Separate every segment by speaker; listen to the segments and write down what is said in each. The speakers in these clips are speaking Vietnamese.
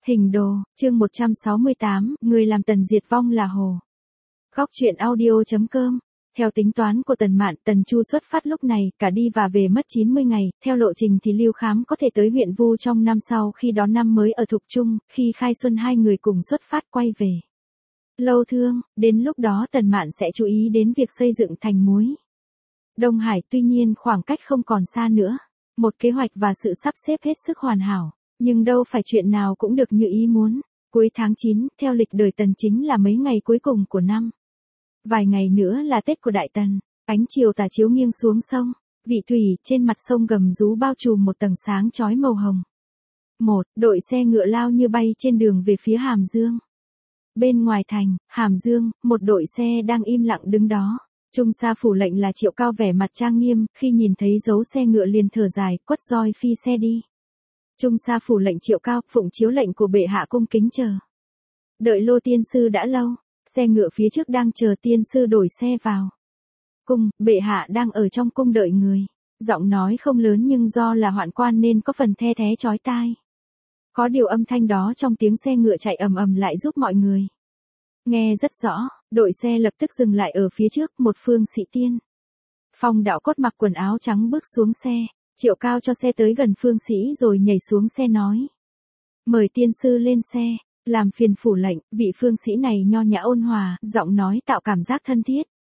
Speaker 1: Hình đồ, chương 168, người làm Tần diệt vong là Hồ. Góc truyện audio.com. Theo tính toán của Tần Mạn, Tần Chu xuất phát lúc này, cả đi và về mất 90 ngày, theo lộ trình thì Lưu Khám có thể tới huyện Vu trong năm sau khi đón năm mới ở Thục Trung, khi khai xuân hai người cùng xuất phát quay về Lâu Thương, đến lúc đó Tần Mạn sẽ chú ý đến việc xây dựng thành muối Đông Hải, tuy nhiên khoảng cách không còn xa nữa. Một kế hoạch và sự sắp xếp hết sức hoàn hảo. Nhưng đâu phải chuyện nào cũng được như ý muốn. Cuối tháng 9, theo lịch đời Tần chính là mấy ngày cuối cùng của năm. Vài ngày nữa là Tết của Đại Tần. Ánh chiều tà chiếu nghiêng xuống sông. Vị thủy trên mặt sông gầm rú bao trùm một tầng sáng chói màu hồng. Một đội xe ngựa lao như bay trên đường về phía Hàm Dương. Bên ngoài thành, Hàm Dương, một đội xe đang im lặng đứng đó. Trung Sa phủ lệnh là Triệu Cao vẻ mặt trang nghiêm, khi nhìn thấy dấu xe ngựa liền thở dài, quất roi phi xe đi. Trung Sa phủ lệnh Triệu Cao, phụng chiếu lệnh của bệ hạ cung kính chờ. Đợi Lô tiên sư đã lâu, xe ngựa phía trước đang chờ tiên sư đổi xe vào. Cung, bệ hạ đang ở trong cung đợi người. Giọng nói không lớn nhưng do là hoạn quan nên có phần the thé chói tai. Có điều âm thanh đó trong tiếng xe ngựa chạy ầm ầm lại giúp mọi người nghe rất rõ. Đội xe lập tức dừng lại ở phía trước, một phương sĩ tiên Phong đạo cốt mặc quần áo trắng bước xuống xe. Triệu Cao cho xe tới gần phương sĩ rồi nhảy xuống xe nói: mời tiên sư lên xe. Làm phiền phủ lệnh. Vị phương sĩ này nho nhã ôn hòa, giọng nói tạo cảm giác thân thiết.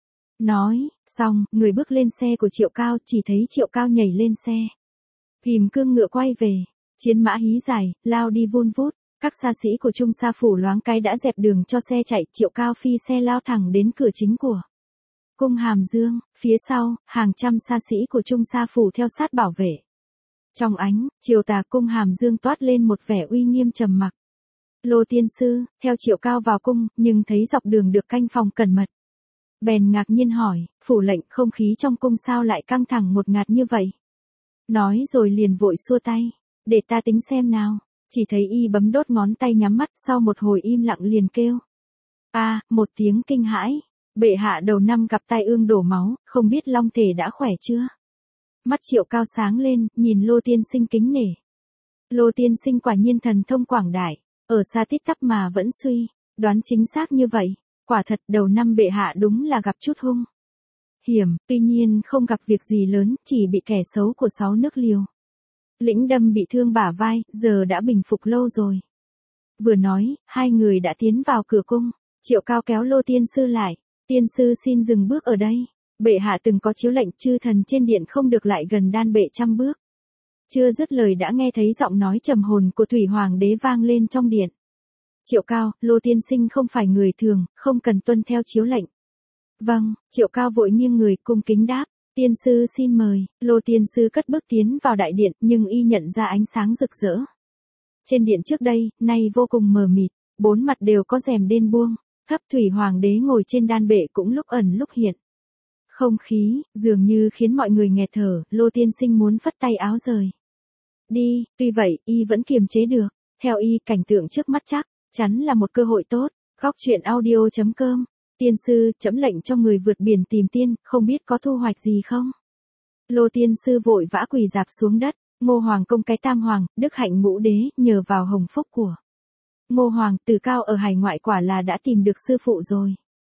Speaker 1: Nói xong, người bước lên xe của Triệu Cao, chỉ thấy Triệu Cao nhảy lên xe, ghìm cương ngựa quay về. Chiến mã hí dài, lao đi vun vút. Các xa sĩ của Trung Sa phủ loáng cái đã dẹp đường cho xe chạy. Triệu Cao phi xe lao thẳng đến cửa chính của cung Hàm Dương. Phía sau, hàng trăm xa sĩ của Trung Sa phủ theo sát bảo vệ. Trong ánh chiều tà, cung Hàm Dương toát lên một vẻ uy nghiêm trầm mặc. Lô tiên sư, theo Triệu Cao vào cung, nhưng thấy dọc đường được canh phòng cẩn mật. Bèn ngạc nhiên hỏi: phủ lệnh, không khí trong cung sao lại căng thẳng ngột ngạt như vậy? Nói rồi liền vội xua tay: để ta tính xem nào. Chỉ thấy y bấm đốt ngón tay nhắm mắt, sau một hồi im lặng liền kêu: một tiếng kinh hãi. Bệ hạ đầu năm gặp tai ương đổ máu, không biết long thể đã khỏe chưa? Mắt Triệu Cao sáng lên, nhìn Lô tiên sinh kính nể. Lô tiên sinh quả nhiên thần thông quảng đại, ở xa tít tắp mà vẫn suy đoán chính xác như vậy. Quả thật đầu năm bệ hạ đúng là gặp chút hung hiểm, tuy nhiên không gặp việc gì lớn, chỉ bị kẻ xấu của 6 nước Liều Lĩnh đâm bị thương bả vai, giờ đã bình phục lâu rồi. Vừa nói, hai người đã tiến vào cửa cung. Triệu Cao kéo Lô tiên sư lại: tiên sư xin dừng bước ở đây. Bệ hạ từng có chiếu lệnh chư thần trên điện không được lại gần đan bệ 100 bước. Chưa dứt lời đã nghe thấy giọng nói trầm hồn của Thủy Hoàng đế vang lên trong điện. Triệu Cao, Lô tiên sinh không phải người thường, không cần tuân theo chiếu lệnh. Vâng. Triệu Cao vội nghiêng người cung kính đáp: tiên sư xin mời. Lô tiên sư cất bước tiến vào đại điện, nhưng y nhận ra ánh sáng rực rỡ trên điện trước đây, nay vô cùng mờ mịt, bốn mặt đều có rèm đen buông. Thấp Thủy Hoàng đế ngồi trên đan bệ cũng lúc ẩn lúc hiện. Không khí dường như khiến mọi người nghẹt thở. Lô tiên sinh muốn phất tay áo rời đi, tuy vậy y vẫn kiềm chế được. Theo y, cảnh tượng trước mắt chắc chắn là một cơ hội tốt. Góc truyện audio.com. Tiên sư, trẫm lệnh cho người vượt biển tìm tiên, không biết có thu hoạch gì không? Lô tiên sư vội vã quỳ rạp xuống đất. Ngô Hoàng công cái Tam Hoàng, đức hạnh ngũ đế, nhờ vào hồng phúc của Ngô Hoàng, Từ Cao ở hải ngoại quả là đã tìm được sư phụ rồi.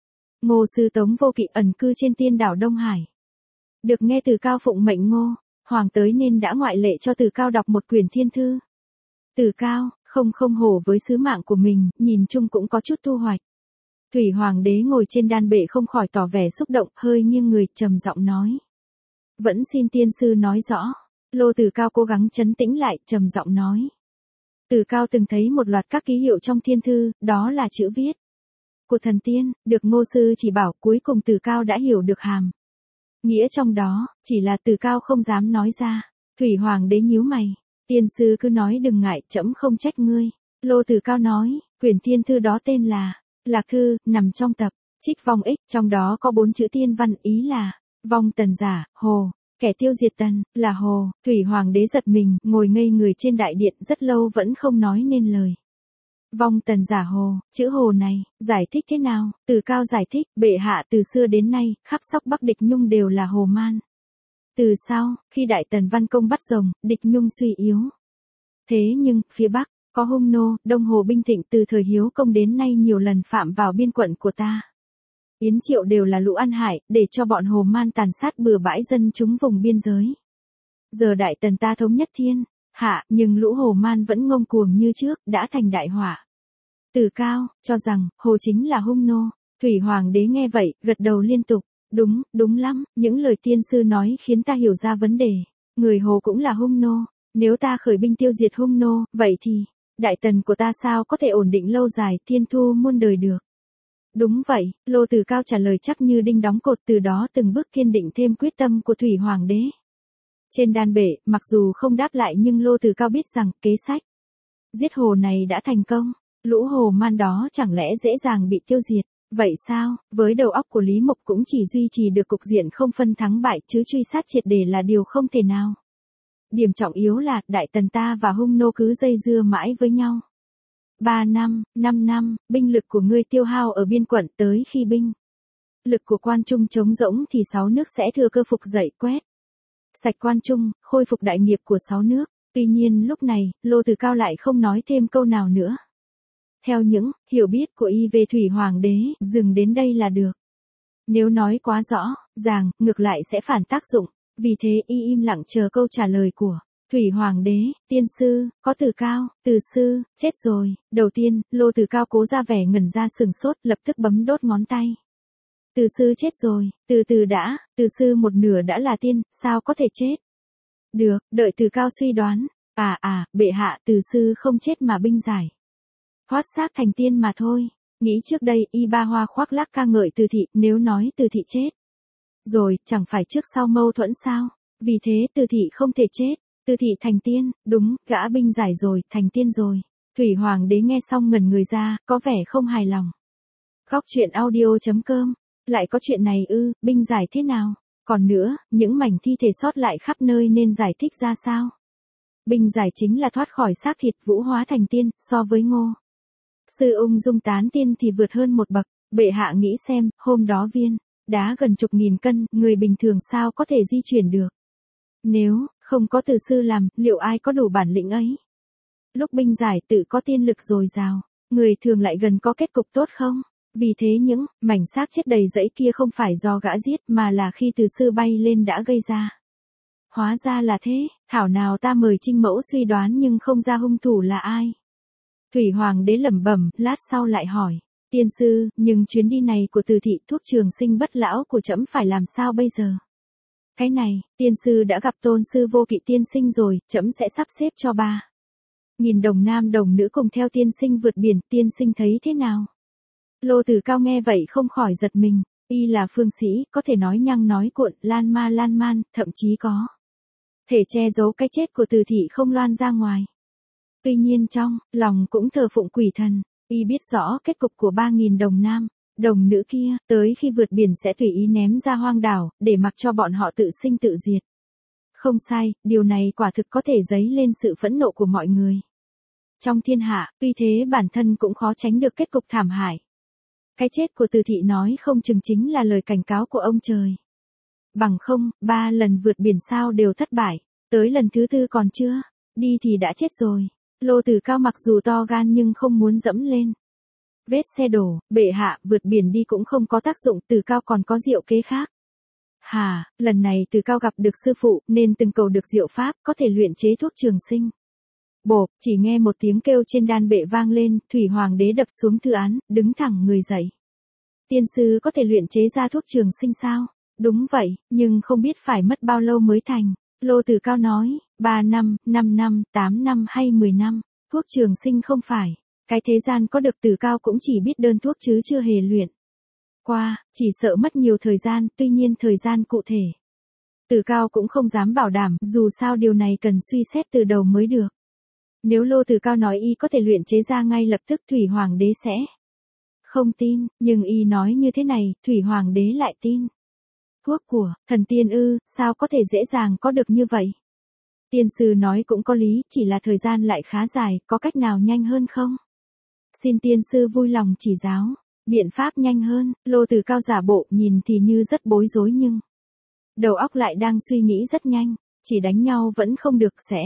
Speaker 1: Ngô sư Tống Vô Kỵ ẩn cư trên tiên đảo Đông Hải. Được nghe Từ Cao phụng mệnh Ngô Hoàng tới nên đã ngoại lệ cho Từ Cao đọc một quyển thiên thư. Từ Cao không hổ với sứ mạng của mình, nhìn chung cũng có chút thu hoạch. Thủy Hoàng đế ngồi trên đan bệ không khỏi tỏ vẻ xúc động, hơi nghiêng người, trầm giọng nói: vẫn xin tiên sư nói rõ. Lô Từ Cao cố gắng trấn tĩnh lại, trầm giọng nói: Từ Cao từng thấy một loạt các ký hiệu trong thiên thư, đó là chữ viết của thần tiên, được Ngô sư chỉ bảo. Cuối cùng Từ Cao đã hiểu được hàm nghĩa trong đó, chỉ là Từ Cao không dám nói ra. Thủy Hoàng đế nhíu mày: tiên sư cứ nói đừng ngại, trẫm không trách ngươi. Lô Từ Cao nói: quyển thiên thư đó tên là Lạc Thư, nằm trong tập Trích Vong Ích, trong đó có 4 chữ tiên văn, ý là vong tần giả, Hồ, kẻ tiêu diệt tần, là Hồ. Thủy Hoàng đế giật mình, ngồi ngây người trên đại điện rất lâu vẫn không nói nên lời. Vong tần giả Hồ, chữ Hồ này, giải thích thế nào? Từ Cao giải thích: bệ hạ từ xưa đến nay, khắp Sóc Bắc địch Nhung đều là Hồ Man. Từ sau, khi Đại Tần Văn Công bắt rồng, địch Nhung suy yếu. Thế nhưng, phía Bắc, Có hung nô, Đông Hồ binh thịnh từ thời Hiếu Công đến nay nhiều lần phạm vào biên quận của ta. Yến Triệu đều là lũ ăn hại, để cho bọn Hồ Man tàn sát bừa bãi dân chúng vùng biên giới. Giờ Đại Tần ta thống nhất thiên hạ, nhưng lũ Hồ Man vẫn ngông cuồng như trước, đã thành đại họa. Từ Cao cho rằng Hồ chính là hung nô. Thủy Hoàng đế nghe vậy, gật đầu liên tục. Đúng, đúng lắm, những lời tiên sư nói khiến ta hiểu ra vấn đề. Người Hồ cũng là hung nô. Nếu ta khởi binh tiêu diệt hung nô, vậy thì Đại Tần của ta sao có thể ổn định lâu dài, thiên thu muôn đời được. Đúng vậy, Lô Từ Cao trả lời chắc như đinh đóng cột, từ đó từng bước kiên định thêm quyết tâm của Thủy Hoàng đế. Trên đan bể, mặc dù không đáp lại nhưng Lô Từ Cao biết rằng kế sách giết Hồ này đã thành công. Lũ Hồ Man đó chẳng lẽ dễ dàng bị tiêu diệt. Vậy sao, với đầu óc của Lý Mộc cũng chỉ duy trì được cục diện không phân thắng bại, chứ truy sát triệt để là điều không thể nào. Điểm trọng yếu là, Đại Tần ta và hung nô cứ dây dưa mãi với nhau. 3 năm, 5 năm, binh lực của ngươi tiêu hao ở biên quận, tới khi binh lực của Quan Trung trống rỗng thì 6 nước sẽ thừa cơ phục dậy, quét sạch Quan Trung, khôi phục đại nghiệp của 6 nước. Tuy nhiên lúc này, Lô Từ Cao lại không nói thêm câu nào nữa. Theo những hiểu biết của y về Thủy Hoàng đế, dừng đến đây là được. Nếu nói quá rõ ràng, ngược lại sẽ phản tác dụng. Vì thế y im lặng chờ câu trả lời của Thủy Hoàng đế. Tiên sư, có Từ Cao, Từ sư, chết rồi. Đầu tiên, Lô Từ Cao cố ra vẻ ngẩn ra sừng sốt, lập tức bấm đốt ngón tay. Từ sư chết rồi, từ từ đã, từ sư một nửa đã là tiên, sao có thể chết? Được, đợi Từ Cao suy đoán. Bệ hạ, từ sư không chết mà binh giải thoát xác thành tiên mà thôi. Nghĩ trước đây, y Ba Hoa khoác lác ca ngợi Từ thị, nếu nói Từ thị chết rồi, chẳng phải trước sau mâu thuẫn sao? Vì thế Từ thị không thể chết. Từ thị thành tiên, đúng, gã binh giải rồi, thành tiên rồi. Thủy Hoàng đế nghe xong ngẩn người ra, có vẻ không hài lòng. Góc truyện audio.com. Lại có chuyện này ư, binh giải thế nào? Còn nữa, những mảnh thi thể sót lại khắp nơi nên giải thích ra sao? Binh giải chính là thoát khỏi xác thịt, vũ hóa thành tiên, so với Ngô Sư ung dung tán tiên thì vượt hơn một bậc. Bệ hạ nghĩ xem, hôm đó viên đá gần chục nghìn cân, người bình thường sao có thể di chuyển được? Nếu không có từ sư làm, liệu ai có đủ bản lĩnh ấy? Lúc binh giải tự có tiên lực dồi dào, người thường lại gần có kết cục tốt không? Vì thế những mảnh xác chết đầy rẫy kia không phải do gã giết mà là khi từ sư bay lên đã gây ra. Hóa ra là thế, thảo nào ta mời Trinh Mẫu suy đoán nhưng không ra hung thủ là ai. Thủy Hoàng đế lẩm bẩm, lát sau lại hỏi. Tiên sư, nhưng chuyến đi này của Từ thị, thuốc trường sinh bất lão của trẫm phải làm sao bây giờ? Cái này, tiên sư đã gặp tôn sư Vô Kỵ tiên sinh rồi, trẫm sẽ sắp xếp cho 3.000 đồng nam đồng nữ cùng theo tiên sinh vượt biển, tiên sinh thấy thế nào? Lô Từ Cao nghe vậy không khỏi giật mình, y là phương sĩ, có thể nói nhăng nói cuộn, lan man, thậm chí có thể che giấu cái chết của Từ thị không loan ra ngoài. Tuy nhiên trong lòng cũng thờ phụng quỷ thần, y biết rõ kết cục của 3.000 đồng nam đồng nữ kia, tới khi vượt biển sẽ tùy ý ném ra hoang đảo, để mặc cho bọn họ tự sinh tự diệt. Không sai, điều này quả thực có thể dấy lên sự phẫn nộ của mọi người trong thiên hạ, tuy thế bản thân cũng khó tránh được kết cục thảm hại. Cái chết của Từ thị nói không chừng chính là lời cảnh cáo của ông trời. Bằng không, 3 lần vượt biển sao đều thất bại, tới lần thứ 4 còn chưa, đi thì đã chết rồi. Lô Từ Cao mặc dù to gan nhưng không muốn dẫm lên vết xe đổ. Bệ hạ, vượt biển đi cũng không có tác dụng, Từ Cao còn có diệu kế khác. Lần này Từ Cao gặp được sư phụ, nên từng cầu được diệu pháp, có thể luyện chế thuốc trường sinh. Bộp, chỉ nghe một tiếng kêu trên đan bệ vang lên, Thủy Hoàng đế đập xuống thư án, đứng thẳng người dậy. Tiên sư có thể luyện chế ra thuốc trường sinh sao? Đúng vậy, nhưng không biết phải mất bao lâu mới thành. Lô Từ Cao nói, 3 năm, 5 năm, 8 năm hay 10 năm, thuốc trường sinh không phải. Cái thế gian có được. Từ Cao cũng chỉ biết đơn thuốc chứ chưa hề luyện qua, chỉ sợ mất nhiều thời gian, tuy nhiên thời gian cụ thể Từ Cao cũng không dám bảo đảm, dù sao điều này cần suy xét từ đầu mới được. Nếu Lô Từ Cao nói y có thể luyện chế ra ngay lập tức, Thủy Hoàng đế sẽ không tin, nhưng y nói như thế này, Thủy Hoàng đế lại tin. Thuốc của thần tiên ư, sao có thể dễ dàng có được như vậy? Tiên sư nói cũng có lý, chỉ là thời gian lại khá dài, có cách nào nhanh hơn không? Xin tiên sư vui lòng chỉ giáo, biện pháp nhanh hơn. Lô Từ Cao giả bộ nhìn thì như rất bối rối nhưng đầu óc lại đang suy nghĩ rất nhanh, chỉ đánh nhau vẫn không được sẽ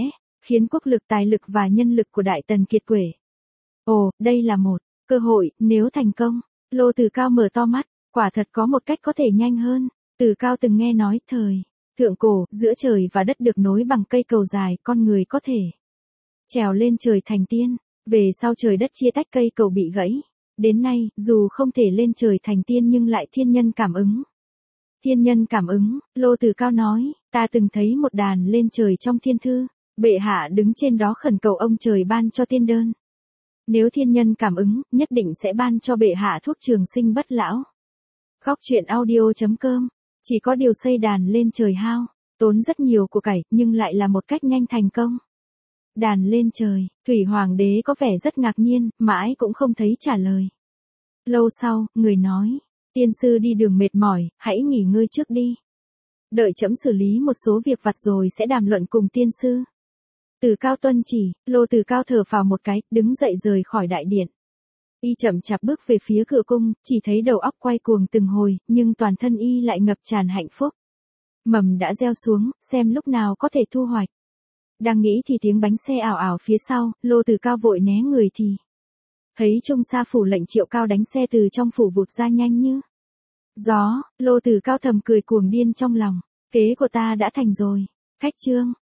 Speaker 1: khiến quốc lực tài lực và nhân lực của Đại Tần kiệt quệ. Ồ, đây là một cơ hội, nếu thành công. Lô Từ Cao mở to mắt, quả thật có một cách có thể nhanh hơn. Từ Cao từng nghe nói thời thượng cổ, giữa trời và đất được nối bằng cây cầu dài, con người có thể trèo lên trời thành tiên. Về sau trời đất chia tách, cây cầu bị gãy. Đến nay, dù không thể lên trời thành tiên nhưng lại thiên nhân cảm ứng. Thiên nhân cảm ứng, Lô Từ Cao nói, ta từng thấy một đàn lên trời trong thiên thư, bệ hạ đứng trên đó khẩn cầu ông trời ban cho tiên đơn. Nếu thiên nhân cảm ứng, nhất định sẽ ban cho bệ hạ thuốc trường sinh bất lão. Khóc chuyện audio.com. Chỉ có điều xây đàn lên trời hao tốn rất nhiều của cải, nhưng lại là một cách nhanh thành công. Đàn lên trời, Thủy Hoàng đế có vẻ rất ngạc nhiên, mãi cũng không thấy trả lời. Lâu sau, người nói, tiên sư đi đường mệt mỏi, hãy nghỉ ngơi trước đi. Đợi trẫm xử lý một số việc vặt rồi sẽ đàm luận cùng tiên sư. Từ Cao tuân chỉ, Lô Từ Cao thở phào một cái, đứng dậy rời khỏi đại điện. Y chậm chạp bước về phía cửa cung, chỉ thấy đầu óc quay cuồng từng hồi, nhưng toàn thân y lại ngập tràn hạnh phúc. Mầm đã gieo xuống, xem lúc nào có thể thu hoạch. Đang nghĩ thì tiếng bánh xe ảo ảo phía sau, Lô Từ Cao vội né người thì thấy Trung Sa phủ lệnh Triệu Cao đánh xe từ trong phủ vụt ra nhanh như gió. Lô Từ Cao thầm cười cuồng điên trong lòng, kế của ta đã thành rồi. Khách trương.